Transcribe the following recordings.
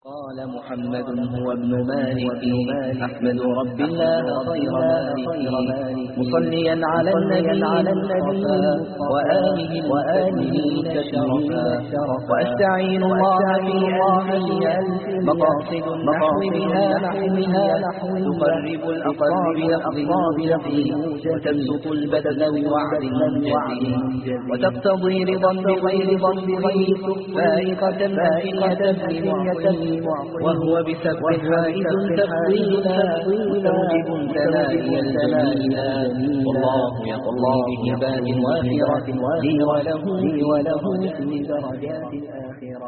قال محمد هو ابن مالك أحمد رب الله خير مالك مصليا على النبي وآله شرفا وأستعين الله في ألف مقاصد النحو بها تقرب الأقصى بلفظ وتبسط البذل بوعد منجد وتقتضي رضا بغير فائقة وهو بسبب حائز تفضيلا مستوجب ثنائي الجميلا والله يقضي بهبات وافرة لي وله في درجات الآخرة.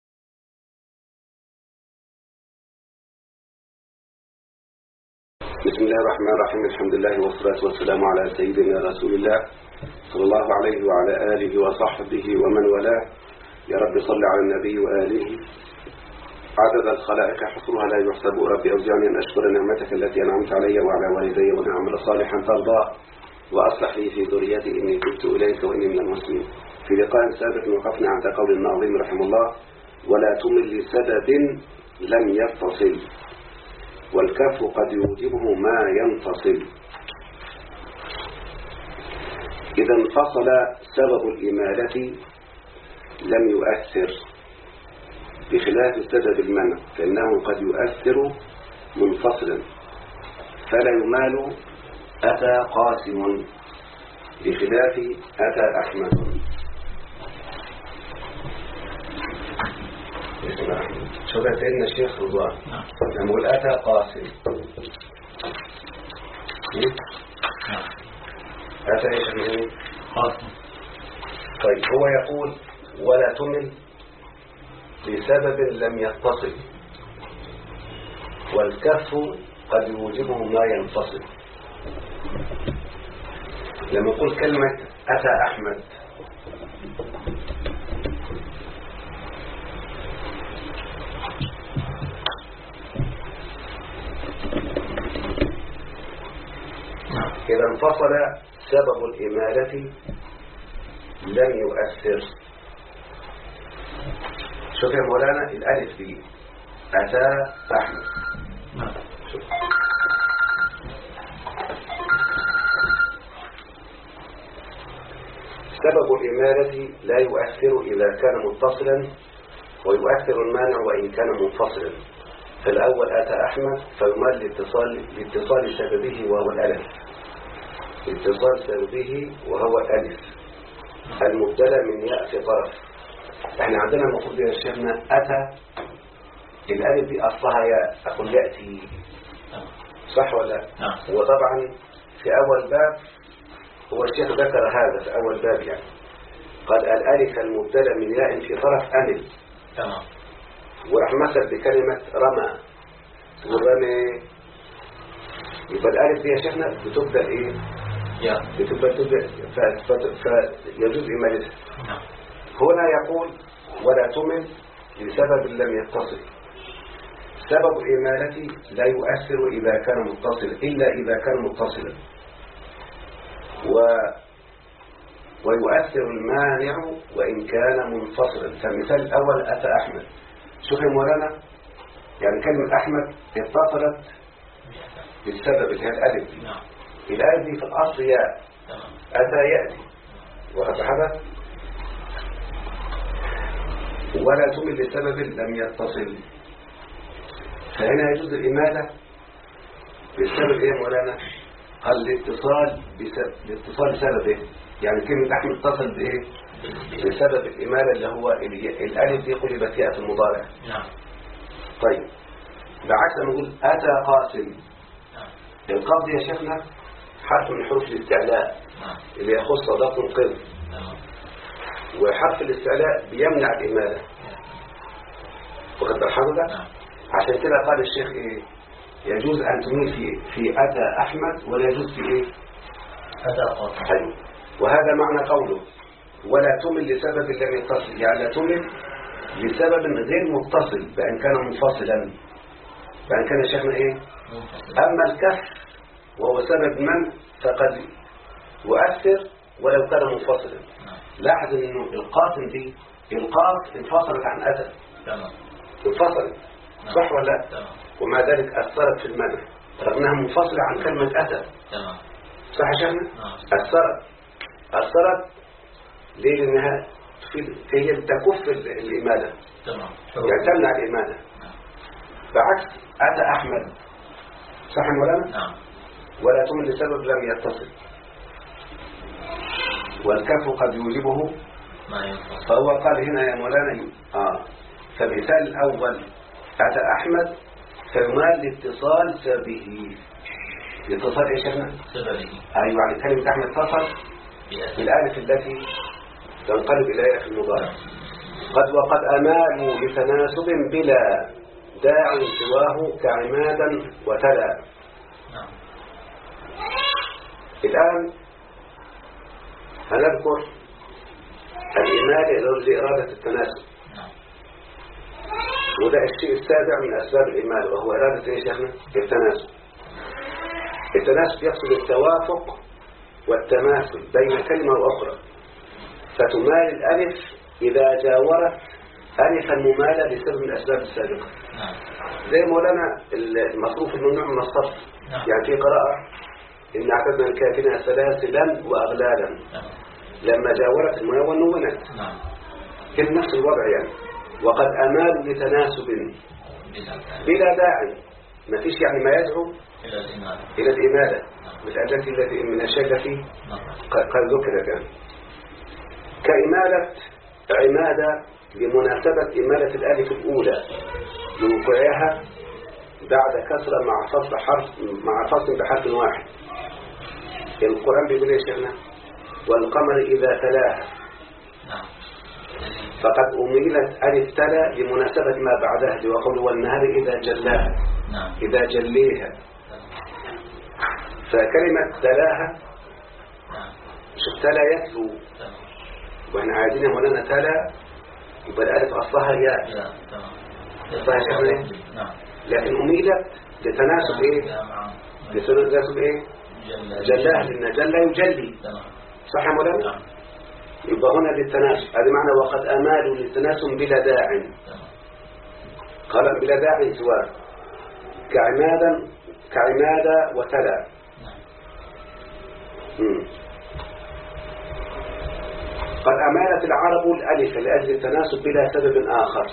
بسم الله الرحمن الرحيم. الحمد لله والصلاة والسلام على سيدنا رسول الله صلى الله عليه وعلى آله وصحبه ومن والاه. يا رب صل على النبي وآله عدد الخلائق حصرها لا يحسب. ربي أوزعني أن أشكر نعمتك التي أنعمت علي وعلى والدي وأن أعمل صالحا ترضى وأصلح لي في ذريتي إني تبت إليك وإني من المسلمين. في لقاء سابق وقفنا عند قول الناظم رحمه الله: ولا تمل لسبب لم يتصل والكف قد يوجبه ما ينفصل. إذا انفصل سبب الإمالة لم يؤثر بخلاف سبب المنع، فإنه قد يؤثر منفصلا فلا يمال أتى قاسم بخلاف أتى أحمد. شوف سيدنا الشيخ رضوان لما يقول أتى قاسم أتى إيش منه قاسم. طيب هو يقول ولا تمل لسبب لم يتصل والكف قد يوجبه ما ينفصل. لما يقول كلمة أتى أحمد إذا انفصل سبب الإمالة لم يؤثر. شوف يا مولانا الألف دي أتى أحمد. سبب الإمالة لا يؤثر إذا كان متصلا ويؤثر المانع وإن كان منفصلا. فالأول أتى أحمد فيمال لاتصال سببه وهو الألف، اتصال سببه وهو الألف المبتلى من ياء في طرف. احنا عندنا المفروض يا شيخنا أتى الألف دي أصلها ياء، أقول يأتي صح ولا؟ وطبعا في أول باب هو الشيخ ذكر هذا في أول باب، يعني قال الألف المبتلى من ياء في طرف أمل. وراح مثل بكلمة رمى والرمي. يبقى الألف دي يا شيخنا بتبدأ إيه؟ بتبدأ فيجوز إمالتها. هنا يقول ولا تمل لسبب لم يتصل. سبب الإمالة لا يؤثر إذا كان متصل إلا إذا كان متصلا ويؤثر المانع وإن كان منفصلا. فالمثال الأول أتى أحمد. شوف يا مولانا يعني كلمة أحمد اتصلت بالسبب اللي هي الألف دي. الألف دي في الأصل ياء، أتى يأتي وهذا. ولا تمل لسبب لم يتصل. فهنا يجوز الإمالة بالسبب إيه مولانا؟ قال الاتصال سببه، يعني كلمة أحمد اتصل بإيه؟ بسبب الإمالة اللي هو الألف دي قلبت ياء في المضارع. طيب بعكس لما نقول أتى قاسم، القبض يا شيخنا حرف من حروف الاستعلاء اللي يخص ضغط القذ، وحرف الاستعلاء بيمنع الإمالة. وقد الحمد ده عشان كده قال الشيخ إيه؟ يجوز أن تميل في أتى أحمد ولا يجوز في إيه؟ أتى قاسم. وهذا معنى قوله ولا تمل لسبب لم يتصل، يعني لا تمل لسبب غير متصل بأن كان منفصلا، بأن كان شيخنا إيه؟ أما الكف وهو سبب من فقد يؤثر ولو كان منفصلا. لاحظ أنه القاسم دي القاف انفصلت عن أتى، انفصلت. صح ولا لا؟ ومع ذلك أثرت في المنع رغم أنها منفصلة عن كلمة أتى. صح يا شيخنا؟ أثرت ليه؟ لأنها هي تكف الإمالة، يعني تمنع الإمالة، بعكس أتى أحمد. صح يا مولانا؟ ولا تمل لسبب لم يتصل، والكف قد يوجبه، فهو قال هنا يا مولانا فمثال الأول أتى أحمد فيمال لاتصال سببه. الاتصال ايش شيخنا؟ أيوة، يعني كلمة أحمد اتصل بالألف التي تنقلب إليها في المضارع. وقد أمالوا لتناسب بلا داع سواه كعمادا وتلا. الآن هنذكر الإمالة لإرادة التناسب، وده الشيء السابع من أسباب الإمالة، وهو إرادة إيه شيخنا؟ التناسب. التناسب يقصد التوافق والتماثل بين كلمة وأخرى، فتمال الألف إذا جاورت ألفا ممالة بسبب من الأسباب السابقة. زي مولانا المصروف الممنوع من الصرف، يعني في قراءة إن أعتدنا الكافرين سلاسلا وأغلالا، لما جاورت المنون نونت، كان نفس الوضع يعني. وقد أمالوا لتناسب بلا داعي، ما فيش يعني ما يدعو إلى الإمالة التي من الشيء التي قد ذكرت يعني. كإمالة عمادة لمناسبة إمالة الألف الأولى لوقوعها بعد كسرة مع فصل بحرف واحد. القرآن بيقول ايش شيخنا؟ والقمر إذا تلاها، فقد أميلت ألف تلا لمناسبة ما بعدها، وقوله والنهار إذا جلاها، إذا جليها. فكلمة تلاها شوف تلا يتلو، واحنا عايزين مولانا تلا يبقى الألف أصلها ياء، صح يا لكن أميلت لتناسب إيه؟ لتناسب إيه؟ جلاها، لأن جلا يجلي. صح يا مولانا؟ يبقى هنا للتناسب، هذا معنى وقد أمالوا للتناسب بلا داع. قال بلا داع سواء كعمادة وتلا. قد أمالت العرب الألف لأجل التناسب بلا سبب آخر.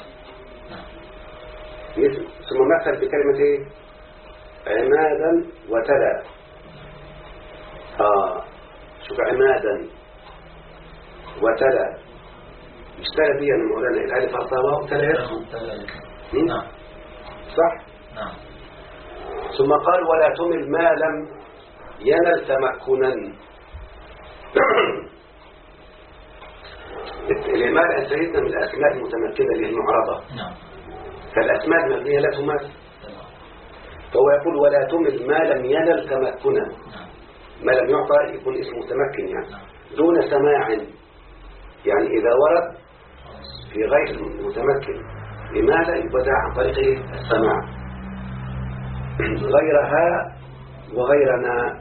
ثم مثل بكلمة ايه؟ عمادا وتلا. شوف عمادا وتلا، مش تلا دي يا مولانا الألف أصابها وتلا يدخل. صح؟ ثم قال ولا تمل ما لم ينل تمكنا. الإمالة سيدنا من الأسماء المتمكنة اللي هي المعرضة، فالأسماء المبنية لا تماثل، فهو يقول ولا تمل ما لم ينل تمكنا، ما لم يعطى يكون اسمه متمكن يعني دون سماع، يعني إذا ورد في غير متمكن لماذا يبدأ عن طريق السماع. غيرها وغيرنا،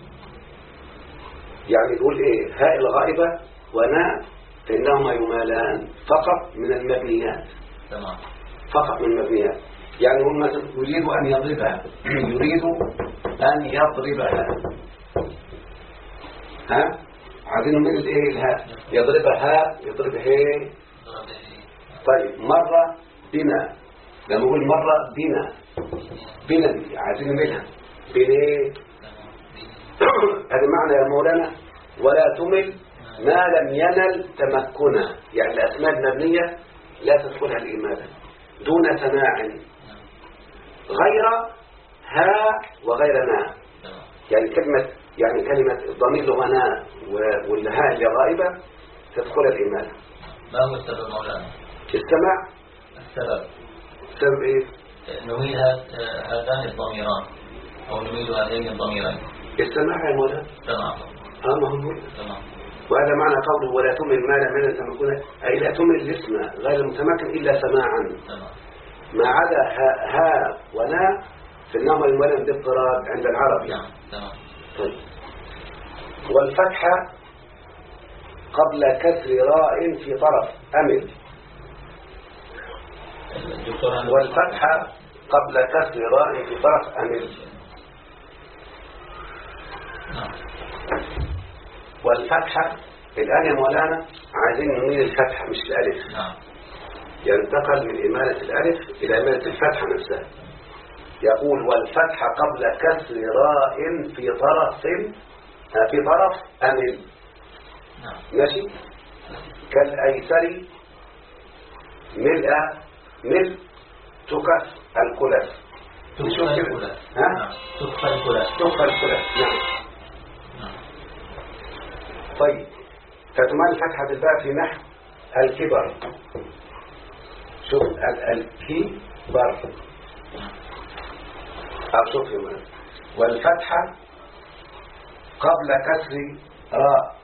يعني يقول ايه؟ هاء الغائبة وناء فإنهما يمالان فقط من المبنيات، فقط من المبنيات. يعني هم يريد أن يضربها، يريد أن يضربها، عايزين من الايه الهاء يضربها، يضربها. طيب مرة بنا، لما نقول مرة بنا دي عايزين منها بنا. هذا معنى يا مولانا ولا تمل ما لم ينل تمكنا، يعني الأسماء المبنية لا تدخلها الإمالة دون سماع، غير ها وغير نا، يعني كلمة الضمير لغناء والهاء اللي غائبة تدخل الإمالة. ما هو السبب مولانا؟ السماع. السبب ايه؟ نميل هذان الضميران أو نميل هذين الضميرين. السماع يا مولانا. تمام. ما هو وهذا معنى قوله ولا تمل ما لم ينل تمكنا، أي لا تمل الاسم غير المتمكن إلا سماعا. ما عدا ها ونا فإنهما يملن باضطراب عند العرب. طيب. والفتحة قبل كسر راء في طرف أمل، والفتحة قبل كسر راء في طرف أمل. والفتحة الآن يا مولانا عايزين نميل الفتحة مش الألف. ينتقل من إمالة الألف إلى إمالة الفتحة نفسها. يقول والفتحة قبل كسر راء في طرف أمل. ماشي. كالأيسر ملء تكف الكلف. تكف الكلف. نعم. طيب فتمال فتحة الباء في نحو الكبر. شوف الكبر. شوف يا والفتحة قبل كسر راء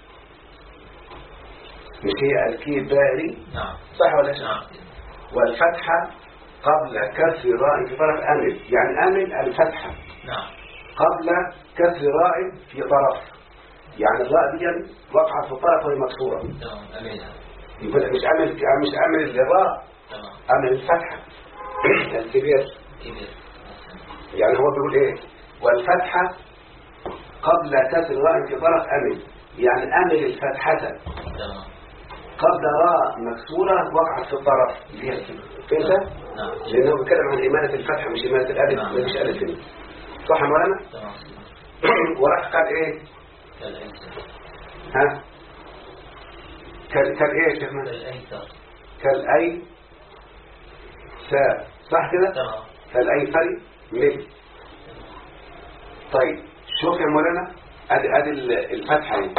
مش هي الكباري. صح ولا لا؟ والفتحة قبل كسر راء في طرف أمل، يعني أمل الفتحة قبل كسر راء في طرف، يعني الراء دي وقعت في الطرف وهي مكسورة. يقول مش أمل للراء، أمل الفتحة الكبير. يعني هو بيقول إيه؟ والفتحة قبل كسر راء في طرف أمل، يعني أمل الفتحة قبل راء مكسورة وقعت في الطرف اللي هي فهمت؟ لأنه بيتكلم عن إمالة الفتحة مش إمالة الألف. مش ألف هنا. صح يا مولانا؟ وراح قال إيه؟ ها؟ كالإيه يا شيخنا؟ كالأي سا. صح كده؟ كالأيسر مل. طيب شوف يا مولانا أدي الفتحة دي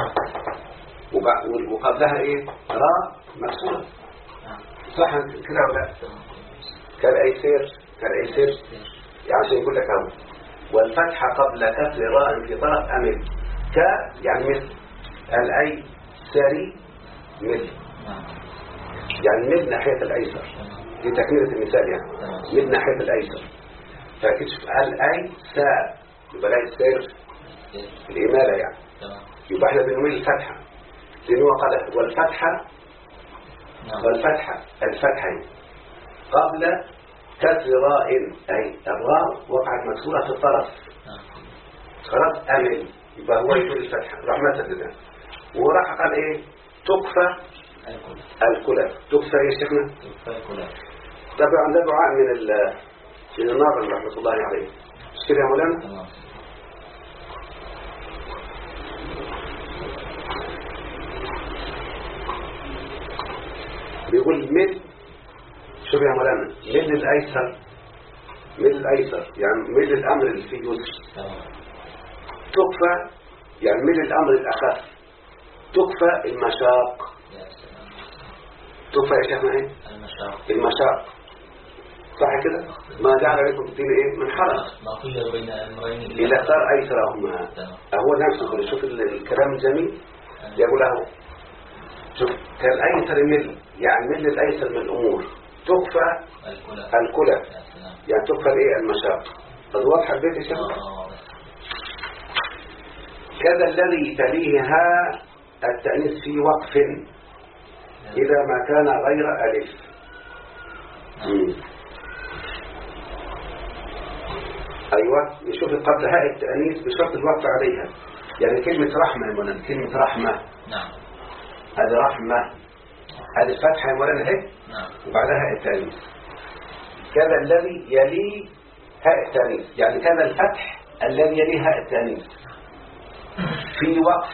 وقبلها ايه؟ راء مكسورة. صح كده ولا لا؟ كالأيسر يعني عشان يقول لك اهو والفتحة قبل كسر راء في طرف أمل يعني مثل الأيسر مثل، يعني من ناحية الأيسر دي تكملة المثال، يعني من ناحية الأيسر. فكتشف الأيسر يبقى الأيسر الإمالة، يعني يبقى احنا بنميل الفتحة لأنه قال والفتحة الفتحة قبل كسر راء، أي الراء وقعت مكسورة في الطرف. خلاص أمل يبقى هو يقول الفتحة رحمة الله. وراح قال إيه؟ تكفى الكلف. تكفى يا شيخنا؟ طبعا ده دعاء من الناظم رحمة الله عليه. اشتري يا مولانا. بيقول مل. شوف يا مولانا مل الأيسر يعني مل الأمر اللي فيه يسر. تكفى يعني مل الأمر الأخف. تكفى المشاق. تكفى يا شيخنا ايه؟ المشاق. صح كده؟ ما جعل عليكم كتير ايه؟ من حرج. إذا اختار أيسرهما. هو نفسه شوف الكلام الجميل يقول له شوف كالأيسر مل يعني مل الأيسر من الأمور. تكفى الكلى يعني تكفى الايه؟ المشاق. قد واضح البيت يا شيخ. كذا الذي تليها التأنيث في وقف إذا ما كان غير ألف. أيوة نشوف قبل هاء التأنيث بشرط الوقف عليها، يعني كلمة رحمة يا مولانا. كلمة رحمة هذه رحمة، هذه الفتحة يا مولانا هيك وبعدها هاء التأنيث. كذا الذي يلي هاء التأنيث يعني كذا الفتح الذي يلي هاء التأنيث في وقف.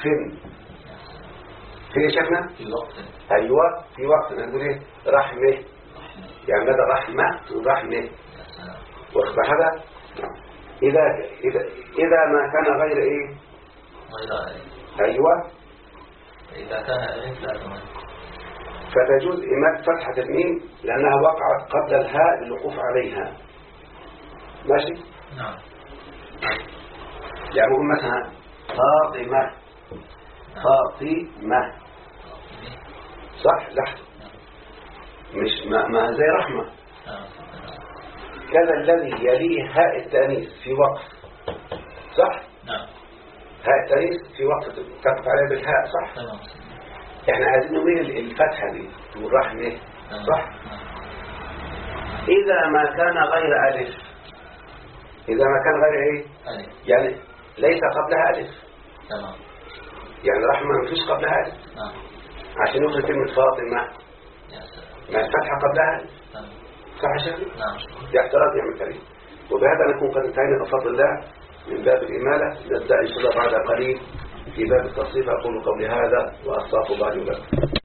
في شيخنا؟ في وقف. أيوة في وقف. نقول إيه؟ رحمة يعني ماذا؟ رحمة ورحمة. واخد هذا إذا ما كان غير إيه؟ غير ألف. أيوة إذا كان ألف لا تمام. فتجوز إمالة فتحة الميم لأنها وقعت قبل الهاء للوقوف عليها. ماشي؟ نعم. يعني نقول مثلا فاطمة. فاطمة صح؟ لحظة مش ما زي رحمة. كذا الذي يليه هاء التأنيث في وقف. صح؟ نعم. هاء التأنيث في وقف تقف عليها بالهاء. صح؟ تمام. احنا عايزين نميل الفتحة دي والرحمة. صح؟ إذا ما كان غير ألف. إذا ما كان غير إيه؟ ألف. يعني ليس قبلها ألف. تمام. يعني رحمة ما فيش قبلها ألف. نعم. عشان يخرج كلمة فاطمة يا سلام. ما الفتحة قبلها ألف. تمام. صح يا شيخ؟ نعم. دي اعتراض يا عم كريم. وبهذا نكون قد انتهينا بفضل الله من باب الإمالة. نبدأ إن شاء الله بعد قليل في باب التصريف. أقول قولي هذا وأستغفر الله لي ولكم.